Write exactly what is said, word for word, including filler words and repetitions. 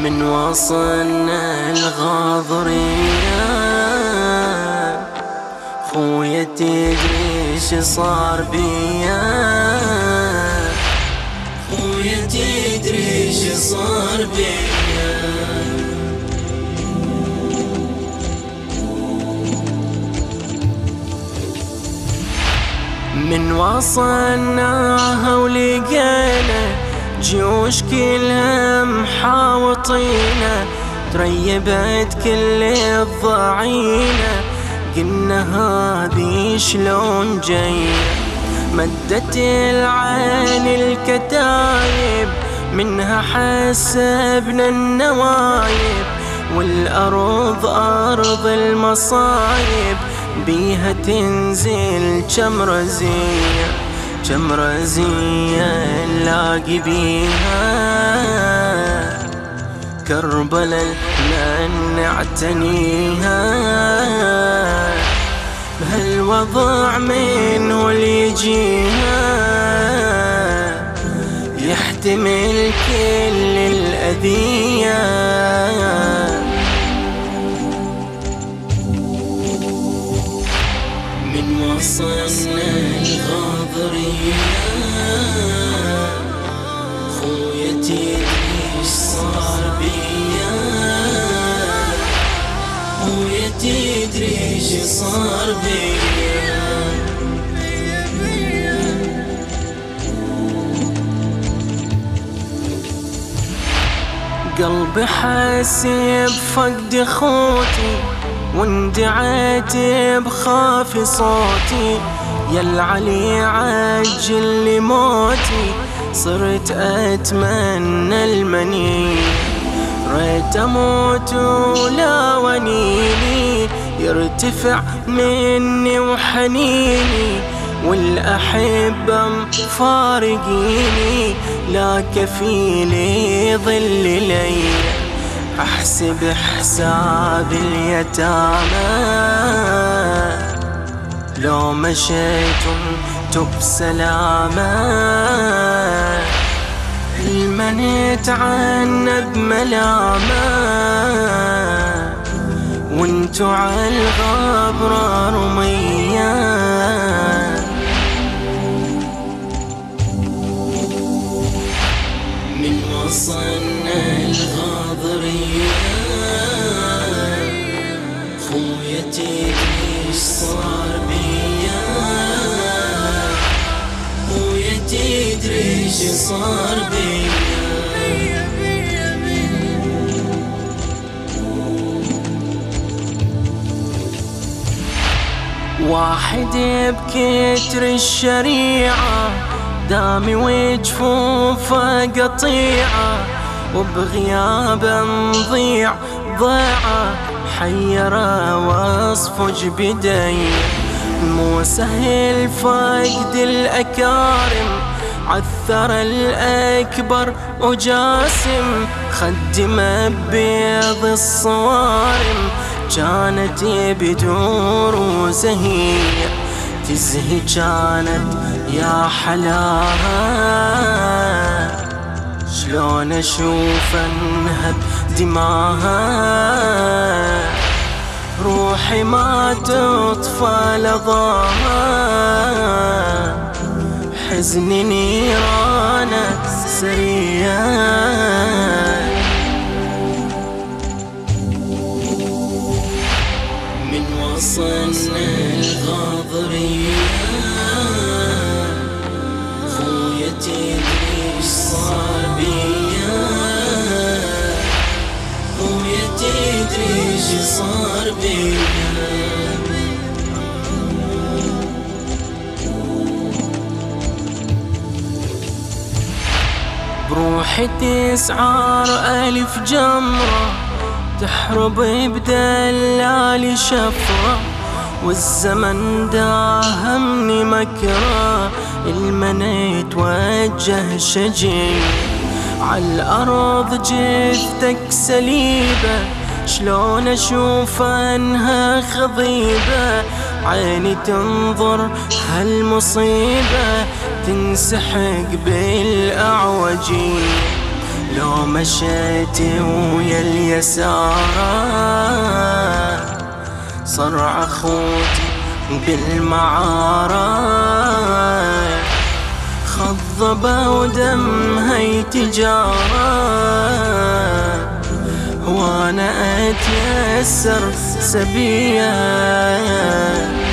من وصلنا الغاضرية خويا تدري شي صار بيا، خويا تدري شي صار بيا. من وصلناها ولقينا جيوش كلها محاوطينا، تريبت كل الضعينة، قلنا هذي شلون جاية. مدت العين الكتايب منها حسبنا النوايب، والأرض أرض المصايب بيها تنزل كم رزية كم رزية نلاقي بيها كربلاء لن نعتنيها. بهالوضع منه اللي يجيها يحتمل كل الأذية. من وصلنا الغاضرية خويا تدري اش صار بيا، خويا تدري اش صار بيا. قلبي حس بفقد خوتي واندعيت بخاف صوتي، يا العلي عجل لي موتي، صرت أتمنى المنية. ريت أموت ولا ونيني يرتفع مني وحنيني، والأحبة مفارقيني لا كفيلي ظل لي. أحسب حساب اليتامى لو مشيتم تب سلامة، المن يتعنى بملامة وانتو عالغبرة رمية. من وصلنا الغاضرية خويا تدري اش صار بيا، خويا تدري اش صار بيا. واحد بكتر الشريعة دامي وجفوفه قطيعة، وبغيابه نضيع ضيعة حيرة واصفج بدي. مو سهل فقد الأكارم عثر الأكبر وجاسم، خدمه ببيض الصوارم كانت بدور وزهية تزهي كانت يا حلاها. شلون اشوف انهب دماها روحي ما تطفى لظاها، حزني نيرانه سرية. من وصلنا الغاضرية خويا تدري اش صار بيا، خويا تدري اش صار بيا. بروحي تسعار ألف جمرة تحرب بدلالي شفرة، والزمن داهمني مكره المنى يتوجه شجي. عالأرض جثتك سليبة شلون أشوف أنها خضيبة، عيني تنظر هالمصيبة تنسحق بالأعوجي. لو مشيت ويا اليسارة صرع خوتي بالمعارة، خضبة ودم هي تجارة، وانا اتيسر سبيا